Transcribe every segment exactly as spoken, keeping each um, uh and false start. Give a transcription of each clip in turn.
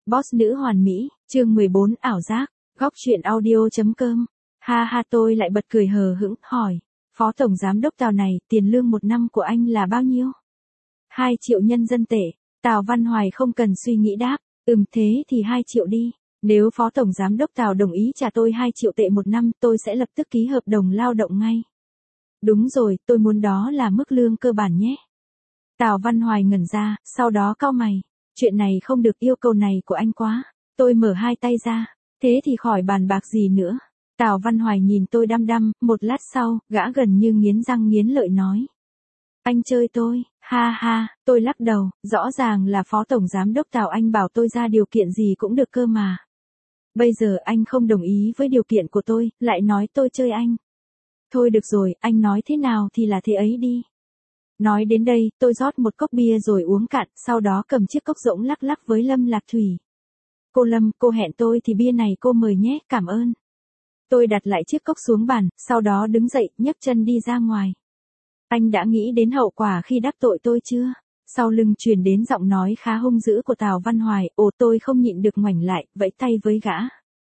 Boss nữ hoàn mỹ, chương mười bốn ảo giác, góc truyện audio.com. Ha ha tôi lại bật cười hờ hững, hỏi, Phó Tổng Giám đốc Tào này, tiền lương một năm của anh là bao nhiêu? Hai triệu nhân dân tệ, Tào Văn Hoài không cần suy nghĩ đáp, ừm thế thì hai triệu đi. Nếu Phó Tổng Giám đốc Tào đồng ý trả tôi hai triệu tệ một năm tôi sẽ lập tức ký hợp đồng lao động ngay. Đúng rồi, tôi muốn đó là mức lương cơ bản nhé. Tào Văn Hoài ngẩn ra, sau đó cau mày. Chuyện này không được, yêu cầu này của anh quá. Tôi mở hai tay ra. Thế thì khỏi bàn bạc gì nữa. Tào Văn Hoài nhìn tôi đăm đăm, một lát sau, gã gần như nghiến răng nghiến lợi nói. Anh chơi tôi, ha ha, tôi lắc đầu, rõ ràng là Phó Tổng Giám đốc Tào anh bảo tôi ra điều kiện gì cũng được cơ mà. Bây giờ anh không đồng ý với điều kiện của tôi, lại nói tôi chơi anh. Thôi được rồi, anh nói thế nào thì là thế ấy đi. Nói đến đây, tôi rót một cốc bia rồi uống cạn, sau đó cầm chiếc cốc rỗng lắc lắc với Lâm Lạc Thủy. Cô Lâm, cô hẹn tôi thì bia này cô mời nhé, cảm ơn. Tôi đặt lại chiếc cốc xuống bàn, sau đó đứng dậy, nhấc chân đi ra ngoài. Anh đã nghĩ đến hậu quả khi đắc tội tôi chưa? Sau lưng truyền đến giọng nói khá hung dữ của Tào Văn Hoài, ồ tôi không nhịn được ngoảnh lại, vẫy tay với gã.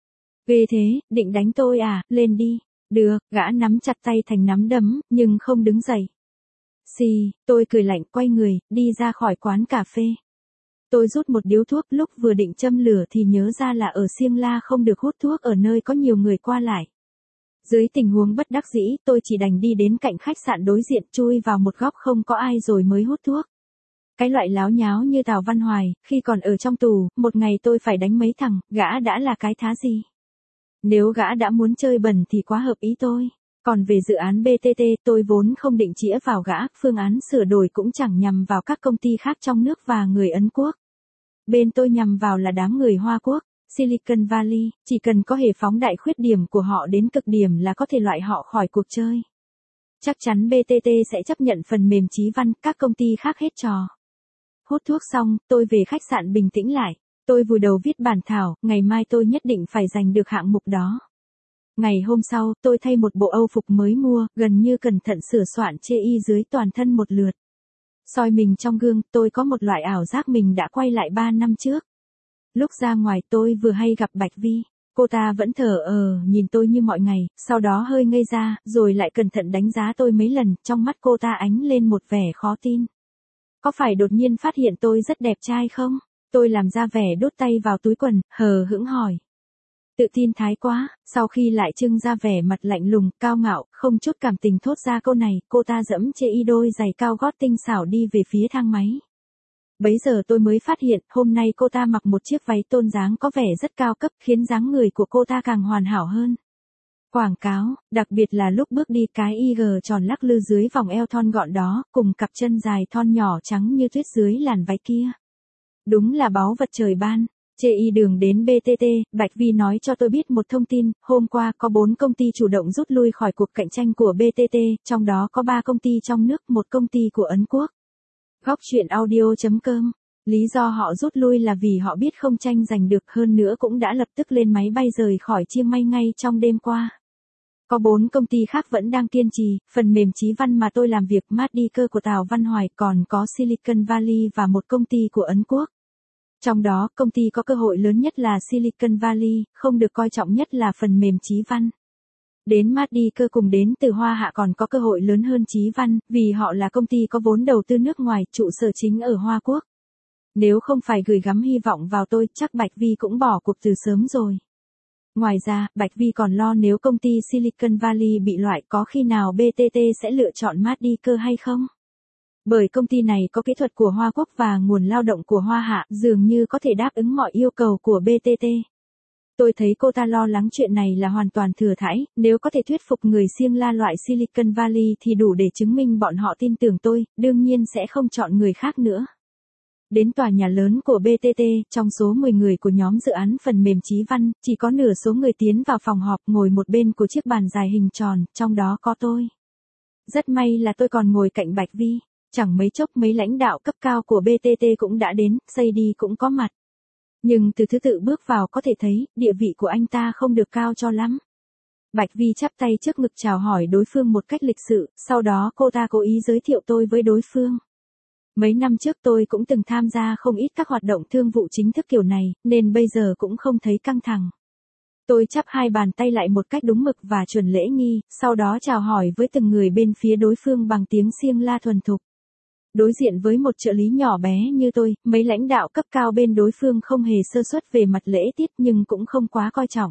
Ghê thế, định đánh tôi à, lên đi. Được, gã nắm chặt tay thành nắm đấm, nhưng không đứng dậy. Xì, tôi cười lạnh quay người, đi ra khỏi quán cà phê. Tôi rút một điếu thuốc, lúc vừa định châm lửa thì nhớ ra là ở Siêng La không được hút thuốc ở nơi có nhiều người qua lại. Dưới tình huống bất đắc dĩ, tôi chỉ đành đi đến cạnh khách sạn đối diện, chui vào một góc không có ai rồi mới hút thuốc. Cái loại láo nháo như Tào Văn Hoài, khi còn ở trong tù, một ngày tôi phải đánh mấy thằng, gã đã là cái thá gì. Nếu gã đã muốn chơi bẩn thì quá hợp ý tôi. Còn về dự án bê tê tê, tôi vốn không định chĩa vào gã, phương án sửa đổi cũng chẳng nhằm vào các công ty khác trong nước và người Ấn Quốc. Bên tôi nhằm vào là đám người Hoa Quốc, Silicon Valley, chỉ cần có hề phóng đại khuyết điểm của họ đến cực điểm là có thể loại họ khỏi cuộc chơi. Chắc chắn bê tê tê sẽ chấp nhận phần mềm Chí Văn, các công ty khác hết trò. Hút thuốc xong, tôi về khách sạn bình tĩnh lại. Tôi vùi đầu viết bản thảo, ngày mai tôi nhất định phải giành được hạng mục đó. Ngày hôm sau, tôi thay một bộ âu phục mới mua, gần như cẩn thận sửa soạn chê y dưới toàn thân một lượt. Soi mình trong gương, tôi có một loại ảo giác mình đã quay lại ba năm trước. Lúc ra ngoài tôi vừa hay gặp Bạch Vi. Cô ta vẫn thờ ờ, nhìn tôi như mọi ngày, sau đó hơi ngây ra, rồi lại cẩn thận đánh giá tôi mấy lần, trong mắt cô ta ánh lên một vẻ khó tin. Có phải đột nhiên phát hiện tôi rất đẹp trai không? Tôi làm ra vẻ đút tay vào túi quần, hờ hững hỏi. Tự tin thái quá, sau khi lại trưng ra vẻ mặt lạnh lùng, cao ngạo, không chút cảm tình thốt ra câu này, cô ta dẫm chê y đôi giày cao gót tinh xảo đi về phía thang máy. Bấy giờ tôi mới phát hiện, hôm nay cô ta mặc một chiếc váy tôn dáng có vẻ rất cao cấp, khiến dáng người của cô ta càng hoàn hảo hơn. Quảng cáo, đặc biệt là lúc bước đi cái y gờ tròn lắc lư dưới vòng eo thon gọn đó, cùng cặp chân dài thon nhỏ trắng như tuyết dưới làn váy kia. Đúng là báu vật trời ban. Chê y đường đến bê tê tê, Bạch Vi nói cho tôi biết một thông tin, hôm qua có bốn công ty chủ động rút lui khỏi cuộc cạnh tranh của bê tê tê, trong đó có ba công ty trong nước, một công ty của Ấn Quốc. Góc truyện audio.com. Lý do họ rút lui là vì họ biết không tranh giành được, hơn nữa cũng đã lập tức lên máy bay rời khỏi Chiang Mai ngay trong đêm qua. Có bốn công ty khác vẫn đang kiên trì, phần mềm Chí Văn mà tôi làm việc Medica của Tào Văn Hoài, còn có Silicon Valley và một công ty của Ấn Quốc. Trong đó, công ty có cơ hội lớn nhất là Silicon Valley, không được coi trọng nhất là phần mềm Chí Văn. Đến Medica cùng đến từ Hoa Hạ còn có cơ hội lớn hơn Chí Văn, vì họ là công ty có vốn đầu tư nước ngoài, trụ sở chính ở Hoa Quốc. Nếu không phải gửi gắm hy vọng vào tôi, chắc Bạch Vi cũng bỏ cuộc từ sớm rồi. Ngoài ra, Bạch Vi còn lo nếu công ty Silicon Valley bị loại có khi nào bê tê tê sẽ lựa chọn Medica hay không? Bởi công ty này có kỹ thuật của Hoa Quốc và nguồn lao động của Hoa Hạ, dường như có thể đáp ứng mọi yêu cầu của bê tê tê. Tôi thấy cô ta lo lắng chuyện này là hoàn toàn thừa thãi, nếu có thể thuyết phục người Siêng La loại Silicon Valley thì đủ để chứng minh bọn họ tin tưởng tôi, đương nhiên sẽ không chọn người khác nữa. Đến tòa nhà lớn của bê tê tê, trong số mười người của nhóm dự án phần mềm Chí Văn, chỉ có nửa số người tiến vào phòng họp ngồi một bên của chiếc bàn dài hình tròn, trong đó có tôi. Rất may là tôi còn ngồi cạnh Bạch Vi. Chẳng mấy chốc mấy lãnh đạo cấp cao của bê tê tê cũng đã đến, Sadie cũng có mặt. Nhưng từ thứ tự bước vào có thể thấy, địa vị của anh ta không được cao cho lắm. Bạch Vi chắp tay trước ngực chào hỏi đối phương một cách lịch sự, sau đó cô ta cố ý giới thiệu tôi với đối phương. Mấy năm trước tôi cũng từng tham gia không ít các hoạt động thương vụ chính thức kiểu này, nên bây giờ cũng không thấy căng thẳng. Tôi chắp hai bàn tay lại một cách đúng mực và chuẩn lễ nghi, sau đó chào hỏi với từng người bên phía đối phương bằng tiếng xiêng la thuần thục. Đối diện với một trợ lý nhỏ bé như tôi, mấy lãnh đạo cấp cao bên đối phương không hề sơ suất về mặt lễ tiết nhưng cũng không quá coi trọng.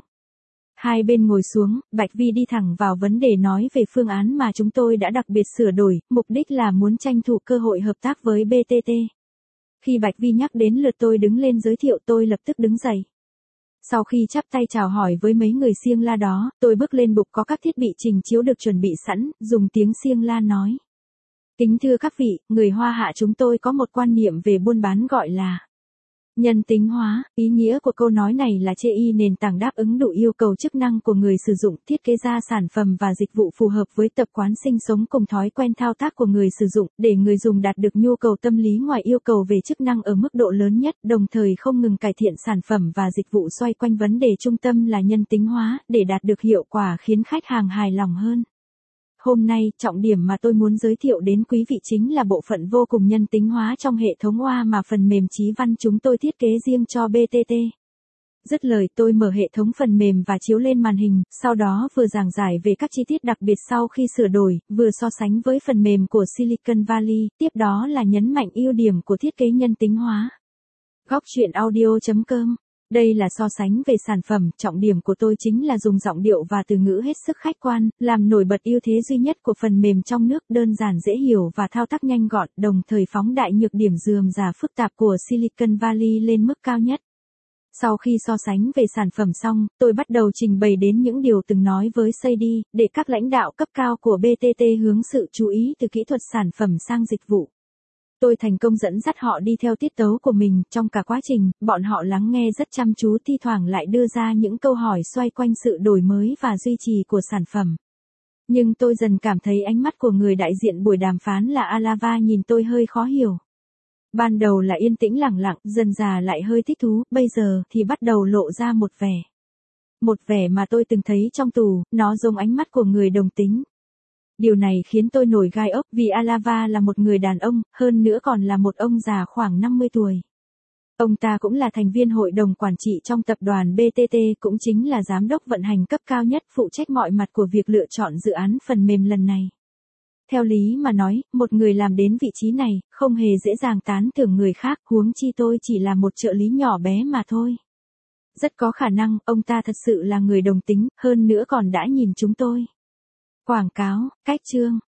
Hai bên ngồi xuống, Bạch Vi đi thẳng vào vấn đề nói về phương án mà chúng tôi đã đặc biệt sửa đổi, mục đích là muốn tranh thủ cơ hội hợp tác với bê tê tê. Khi Bạch Vi nhắc đến lượt tôi đứng lên giới thiệu tôi lập tức đứng dậy. Sau khi chắp tay chào hỏi với mấy người xiêng la đó, tôi bước lên bục có các thiết bị trình chiếu được chuẩn bị sẵn, dùng tiếng xiêng la nói. Kính thưa các vị, người Hoa Hạ chúng tôi có một quan niệm về buôn bán gọi là nhân tính hóa. Ý nghĩa của câu nói này là chê y nền tảng đáp ứng đủ yêu cầu chức năng của người sử dụng, thiết kế ra sản phẩm và dịch vụ phù hợp với tập quán sinh sống cùng thói quen thao tác của người sử dụng, để người dùng đạt được nhu cầu tâm lý ngoài yêu cầu về chức năng ở mức độ lớn nhất, đồng thời không ngừng cải thiện sản phẩm và dịch vụ xoay quanh vấn đề trung tâm là nhân tính hóa, để đạt được hiệu quả khiến khách hàng hài lòng hơn. Hôm nay, trọng điểm mà tôi muốn giới thiệu đến quý vị chính là bộ phận vô cùng nhân tính hóa trong hệ thống oa mà phần mềm Chí Văn chúng tôi thiết kế riêng cho bê tê tê. Dứt lời tôi mở hệ thống phần mềm và chiếu lên màn hình, sau đó vừa giảng giải về các chi tiết đặc biệt sau khi sửa đổi, vừa so sánh với phần mềm của Silicon Valley, tiếp đó là nhấn mạnh ưu điểm của thiết kế nhân tính hóa. Góc truyện audio chấm com. Đây là so sánh về sản phẩm, trọng điểm của tôi chính là dùng giọng điệu và từ ngữ hết sức khách quan, làm nổi bật ưu thế duy nhất của phần mềm trong nước, đơn giản dễ hiểu và thao tác nhanh gọn, đồng thời phóng đại nhược điểm rườm rà phức tạp của Silicon Valley lên mức cao nhất. Sau khi so sánh về sản phẩm xong, tôi bắt đầu trình bày đến những điều từng nói với Sadie, để các lãnh đạo cấp cao của bê tê tê hướng sự chú ý từ kỹ thuật sản phẩm sang dịch vụ. Tôi thành công dẫn dắt họ đi theo tiết tấu của mình, trong cả quá trình, bọn họ lắng nghe rất chăm chú, thi thoảng lại đưa ra những câu hỏi xoay quanh sự đổi mới và duy trì của sản phẩm. Nhưng tôi dần cảm thấy ánh mắt của người đại diện buổi đàm phán là Alava nhìn tôi hơi khó hiểu. Ban đầu là yên tĩnh lẳng lặng, dần dà lại hơi thích thú, bây giờ thì bắt đầu lộ ra một vẻ. Một vẻ mà tôi từng thấy trong tù, nó giống ánh mắt của người đồng tính. Điều này khiến tôi nổi gai ốc vì Alava là một người đàn ông, hơn nữa còn là một ông già khoảng năm mươi tuổi. Ông ta cũng là thành viên hội đồng quản trị trong tập đoàn bê tê tê, cũng chính là giám đốc vận hành cấp cao nhất, phụ trách mọi mặt của việc lựa chọn dự án phần mềm lần này. Theo lý mà nói, một người làm đến vị trí này, không hề dễ dàng tán thưởng người khác, huống chi tôi chỉ là một trợ lý nhỏ bé mà thôi. Rất có khả năng, ông ta thật sự là người đồng tính, hơn nữa còn đã nhìn chúng tôi. Quảng cáo, cách chương.